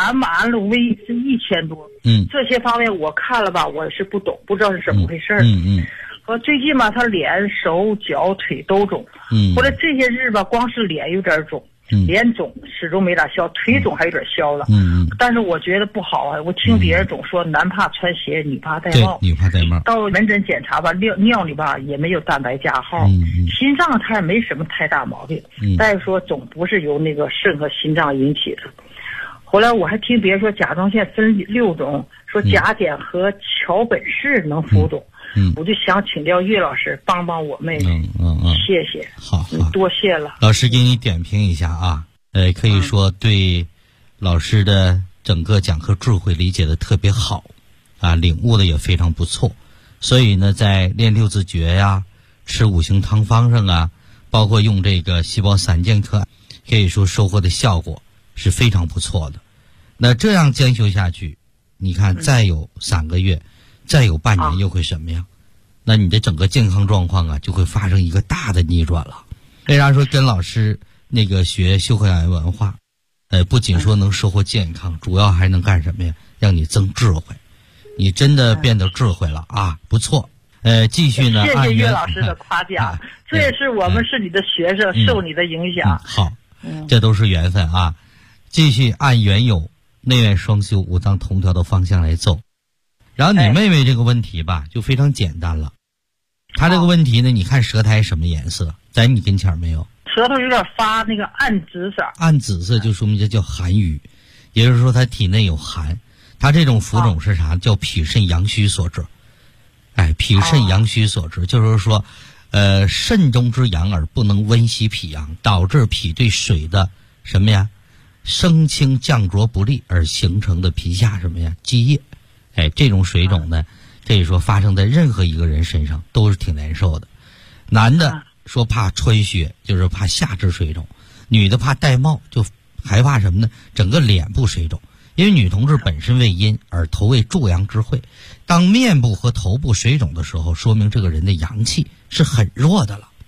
mRV 是1000多，这些方面我看了吧，我是不懂，不知道是怎么回事和最近吧，他脸、手、脚、腿都肿，后来这些日吧，光是脸有点肿，脸肿始终没咋消，腿肿还有点消了，但是我觉得不好啊，我听别人总说男怕穿鞋，女怕戴帽， 女怕戴帽， 到门诊检查吧，尿里吧也没有蛋白加号，心脏他也没什么太大毛病，大夫说总不是由那个肾和心脏引起的。后来我还听别人说甲状腺分6种，说甲减和桥本氏能浮肿，我就想请教岳老师帮帮我妹妹，谢谢， 好， 多谢了。 老师给你点评一下啊，可以说对老师的整个讲课智慧理解的特别好啊，领悟的也非常不错，所以呢，在练6字诀呀、吃5行汤方上啊，包括用这个细胞散健课，可以说收获的效果是非常不错的。那这样兼修下去，你看再有3个月，再有半年又会什么样？那你的整个健康状况啊，就会发生一个大的逆转了。为啥说跟老师那个学修和养颜文化，不仅说能收获健康，主要还能干什么呀？让你增智慧，你真的变得智慧了啊，不错。继续呢， 谢谢岳老师的夸奖，这也是我们是你的学生，受你的影响。 好，这都是缘分啊。继续按原有内外双修、五脏同调的方向来走。然后你妹妹这个问题吧，就非常简单了。她这个问题呢，你看舌苔什么颜色？在你跟前没有？ 舌头有点发那个暗紫色。 暗紫色就说明这叫寒郁，也就是说她体内有寒。她这种浮肿是啥？叫脾肾阳虚所致。脾肾阳虚所致，就是说，肾中之阳而不能温习脾阳，导致脾对水的什么呀？升清降浊不利而形成的皮下什么呀？积液。这种水肿呢，可以说发生在任何一个人身上都是挺难受的。男的说怕穿靴，就是怕下肢水肿；女的怕戴帽，就害怕什么呢？整个脸部水肿。因为女同志本身为阴，而头为助阳之会，当面部和头部水肿的时候，说明这个人的阳气是很弱的了，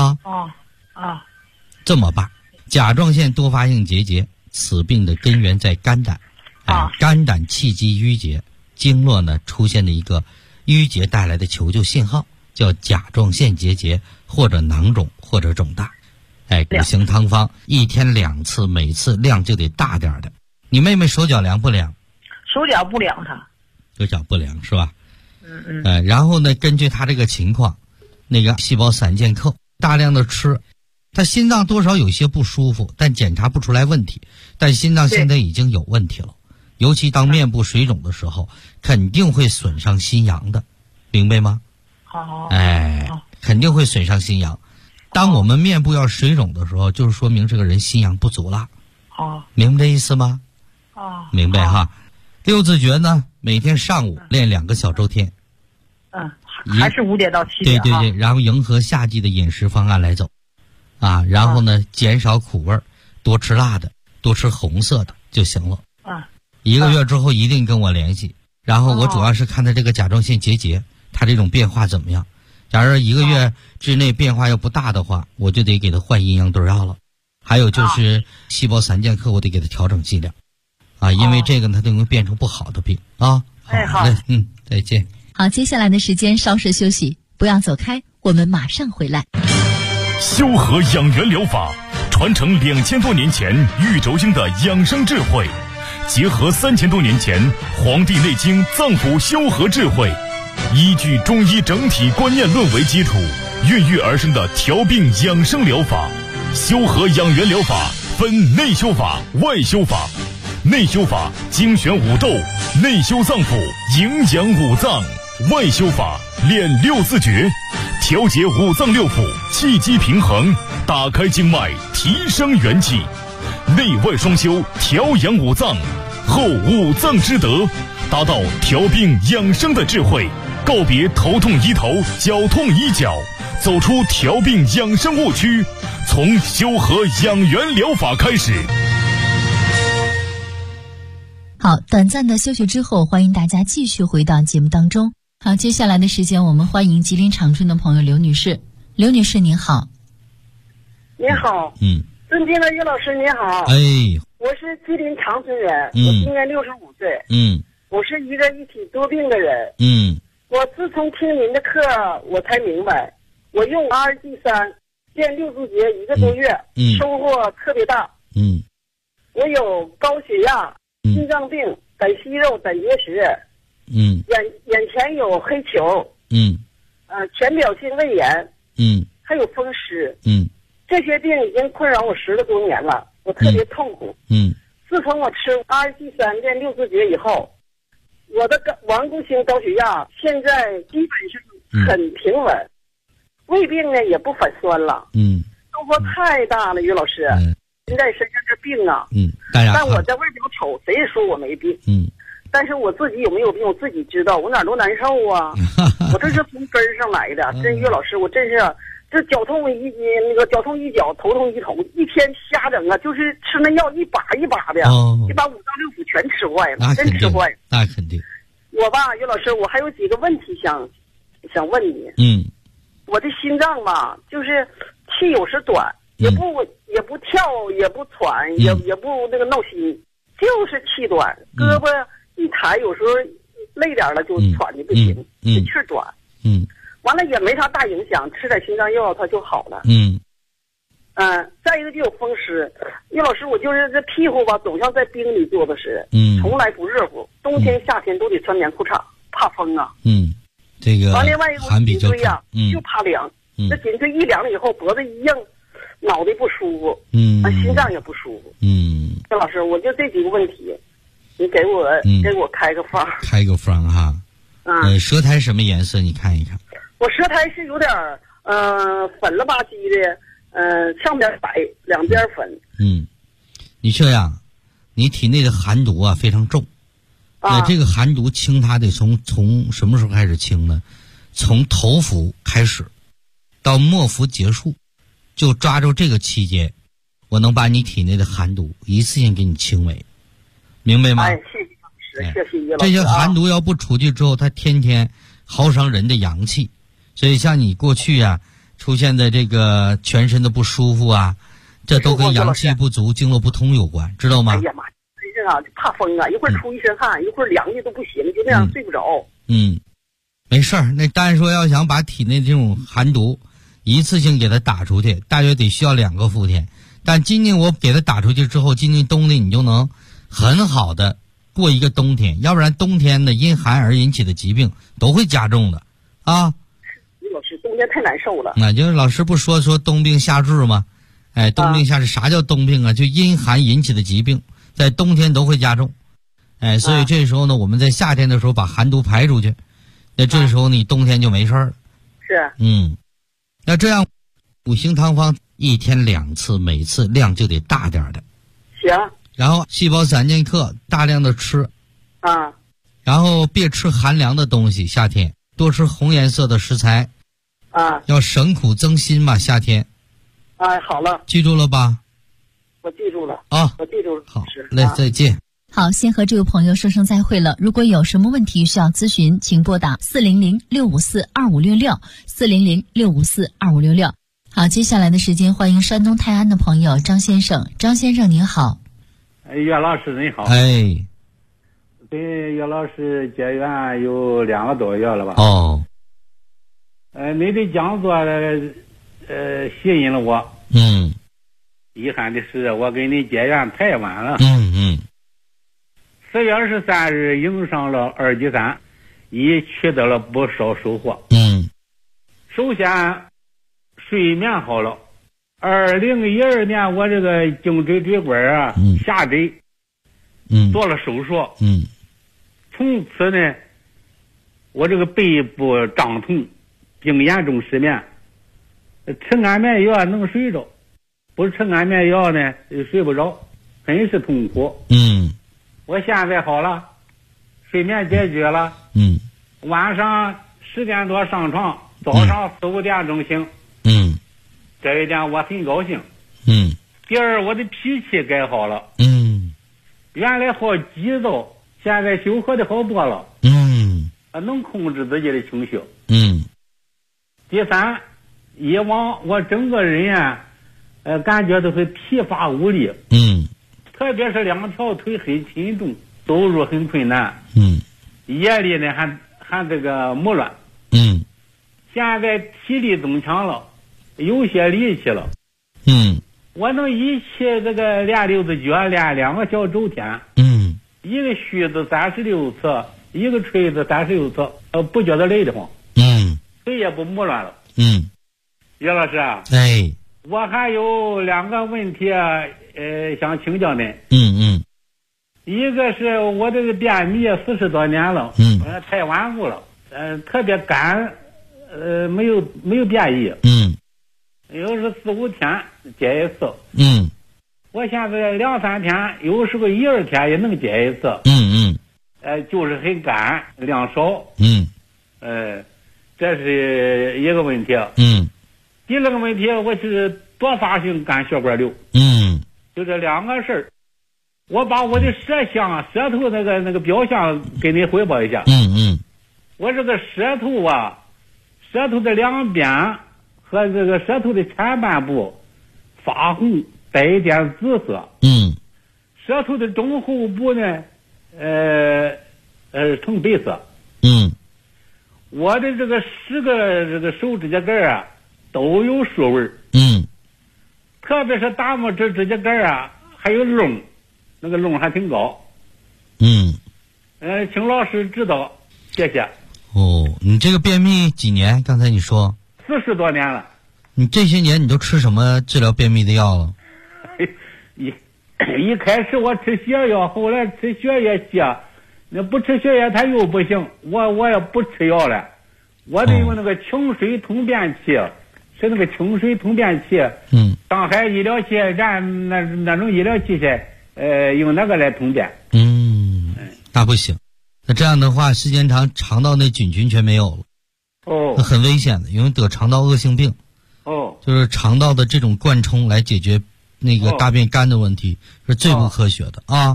这么办？甲状腺多发性结节，此病的根源在肝胆，肝胆气机淤结，经络呢出现的一个淤结带来的求救信号，叫甲状腺结节或者囊肿或者肿大。5行汤方1天2次，每次量就得大点的。你妹妹手脚凉不凉？ 手脚不凉，她手脚不凉是吧？然后呢，根据她这个情况，那个细胞散健克大量的吃，她心脏多少有些不舒服，但检查不出来问题，但心脏现在已经有问题了。尤其当面部水肿的时候，肯定会损伤心阳的，明白吗？肯定会损伤心阳。当我们面部要水肿的时候，就是说明这个人心阳不足了。明白这意思吗？明白哈。6字诀呢，每天上午练2个小周天。 还是5点到7点。 对，然后迎合夏季的饮食方案来走，然后呢，减少苦味，多吃辣的，多吃红色的就行了。1个月之后一定跟我联系，然后我主要是看他这个甲状腺结节，他这种变化怎么样。假如1个月之内变化要不大的话，我就得给他换阴阳对药了。还有就是细胞散健克，我得给他调整剂量，因为这个它就会变成不好的病啊。好嘞，再见。 好，接下来的时间稍事休息，不要走开，我们马上回来。 修和养元疗法传承2000多年前玉轴经的养生智慧，结合3000多年前《黄帝内经》脏腑修和智慧，依据中医整体观念论为基础，孕育而生的调病养生疗法。修和养元疗法分内修法、外修法。内修法精选五斗，内修脏腑，营养五脏；外修法练6字诀，调节五脏六腑，气机平衡，打开经脉，提升元气。内外双修，调养五脏，后五脏之德，达到调病养生的智慧，告别头痛医头，脚痛医脚，走出调病养生误区，从修和养元疗法开始。 好，短暂的休息之后，欢迎大家继续回到节目当中。好，接下来的时间我们欢迎吉林长春的朋友刘女士。刘女士您好。 您好。尊敬的岳老师您好。我是吉林长春人，我今年65岁。我是一个一体多病的人。我自从听您的课，我才明白，我用RG3练6字诀1个多月，收获特别大。我有高血压、心脏病、胆息肉、胆结石。眼前有黑球。浅表性胃炎。还有风湿。这些病已经困扰我10多年了，我特别痛苦。自从我吃RG3练6字诀以后，我的顽固性高血压现在基本上很平稳，胃病呢也不反酸了。收获太大了，于老师。现在身上这病啊，但我在外表瞅，谁也说我没病。但是我自己有没有病，我自己知道，我哪都难受啊。我这是从根儿上来的。真于老师，我真是这脚痛脚痛一脚，头痛一头，一天瞎整啊，就是吃那药一把一把的，就把5脏6腑全吃坏了，真吃坏了。 那肯定。 我吧，于老师，我还有几个问题想问你。我的心脏吧，就是气有时短，也不跳，也不喘，也不那个闹心，就是气短，胳膊一抬，有时候累点了就喘的不行，这气儿短。完了也没啥大影响，吃点心脏药它就好了。再一个就有风湿。岳老师，我就是这屁股吧，总像在冰里坐的似的，从来不热乎，冬天夏天都得穿棉裤衩，怕风啊。 这个完另外一个颈椎啊，就怕凉。这颈椎一凉了以后，脖子一硬，脑袋不舒服，心脏也不舒服。岳老师，我就这几个问题，你给我开个方。 开个方哈。舌苔什么颜色？你看一看。 我舌苔是有点粉了吧唧的，上边白，两边粉。 你这样，你体内的寒毒啊非常重。这个寒毒清它得从什么时候开始清呢？从头伏开始，到末伏结束，就抓住这个期间，我能把你体内的寒毒一次性给你清为，明白吗？ 谢谢岳老师。 这些寒毒要不出去之后，它天天耗伤人的阳气。所以像你过去啊出现的这个全身的不舒服啊，这都跟阳气不足、经络不通有关，知道吗？ 哎呀妈，真是啊，就怕风啊，一会儿出一身汗，一会儿凉的都不行，就那样睡不着。 没事儿。那但是说要想把体内这种寒毒一次性给它打出去，大约得需要2个伏天。但今年我给它打出去之后，今年冬天你就能很好的过一个冬天，要不然冬天的因寒而引起的疾病都会加重的啊。 老师，冬天太难受了。 那就是老师不说冬病夏治吗？冬病夏治，啥叫冬病啊？就因寒引起的疾病，在冬天都会加重。所以这时候呢，我们在夏天的时候把寒毒排出去，那这时候你冬天就没事了。 是。 那这样5行汤方1天2次，每次量就得大点的。 行。 然后细胞3剑客大量的吃。然后别吃寒凉的东西，夏天多吃红颜色的食材。要省苦增辛嘛，夏天。 好了， 记住了吧？ 我记住了我记住了。 好嘞，再见。 好，先和这位朋友说声再会了。如果有什么问题需要咨询，请拨打400-654-2566，400-654-2566。好，接下来的时间欢迎山东泰安的朋友张先生。张先生您好。 岳老师你好。跟岳老师结缘有2个多月了吧？你的讲座吸引了我。遗憾的是我跟你结缘太晚了。4月23日迎上了RG3，已取得了不少收获。首先睡眠好了。2012年我这个颈椎椎管啊下坠，做了手术。从此呢，我这个背部胀痛，并严重失眠，吃安眠药能睡着，不吃安眠药呢睡不着，很是痛苦。我现在好了，睡眠解决了。晚上10点多上床，早上4、5点钟醒。这一点我很高兴。第二，我的脾气改好了。 原来好急躁，现在修和的好多了。能控制自己的情绪。第三，以往我整个人啊，感觉都是疲乏无力。特别是2条腿很沉重，走路很困难。眼里呢还这个木乱。现在体力增强了，有些力气了。我能一起这个练6字脚，练2个小周天。一个虚子36次，一个锤子36次，不觉得累得慌。腿也不木乱了。于老师啊，我还有2个问题想请教您。一个是我这个便秘40多年了，太顽固了，特别干，没有便意。有时4、5天解一次。我现在2、3天，有时候1、2天也能解一次。就是很干，量少。这是一个问题。第2个问题，我是多发性肝血管瘤。就这2个事儿，我把我的舌头那个表象给你汇报一下。我这个舌头啊，舌头的2边和这个舌头的前半部发红，带一点紫色。舌头的中后部呢，呈白色。我的这个10个这个手指甲盖啊，都有数味。特别是大拇指指甲盖啊，还有窿，那个窿还挺高。请老师指导，谢谢。 你这个便秘几年？刚才你说 40多年了。 你这些年你都吃什么治疗便秘的药了？ 一开始我吃泻药，后来吃血液泻，那不吃血液它又不行，我也不吃药了。我得用那个清水通便器，是那个清水通便器。上海医疗器站那种医疗器械，用那个来通便。 那不行，那这样的话时间长，肠道内菌群全没有了。那很危险的，因为得肠道恶性病。就是肠道的这种灌冲来解决那个大便干的问题，是最不科学的啊。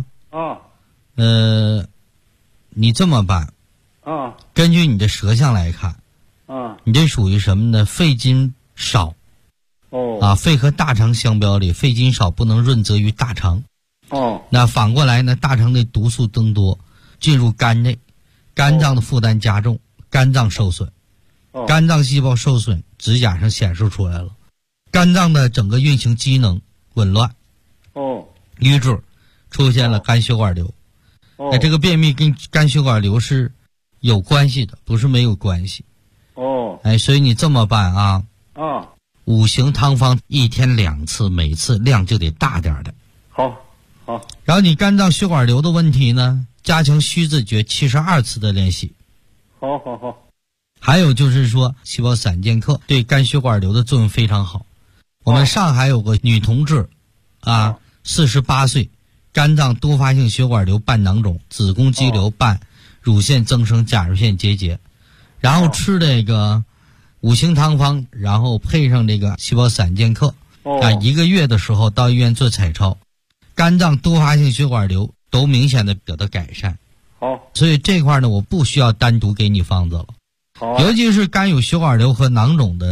你这么办？根据你的舌象来看，你这属于什么呢？肺经少。肺和大肠相表里，肺经少，不能润泽于大肠。那反过来呢，大肠内毒素增多，进入肝内，肝脏的负担加重，肝脏受损。肝脏细胞受损，指甲上显示出来了，肝脏的整个运行机能紊乱。于是出现了肝血管瘤。那这个便秘跟肝血管瘤是有关系的，不是没有关系。所以你这么办啊，5行汤方1天2次，每次量就得大点的。 好。 然后你肝脏血管瘤的问题呢，加强虚字诀72次的练习。 好。 还有就是说，细胞散健克对肝血管瘤的作用非常好。我们上海有个女同志48岁，肝脏多发性血管瘤伴囊肿，子宫肌瘤伴乳腺增生甲状腺结节，然后吃这个5行汤方，然后配上这个细胞散健克1个月的时候到医院做彩超，肝脏多发性血管瘤都明显的得到改善。所以这块呢，我不需要单独给你方子了。尤其是肝有血管瘤和囊肿的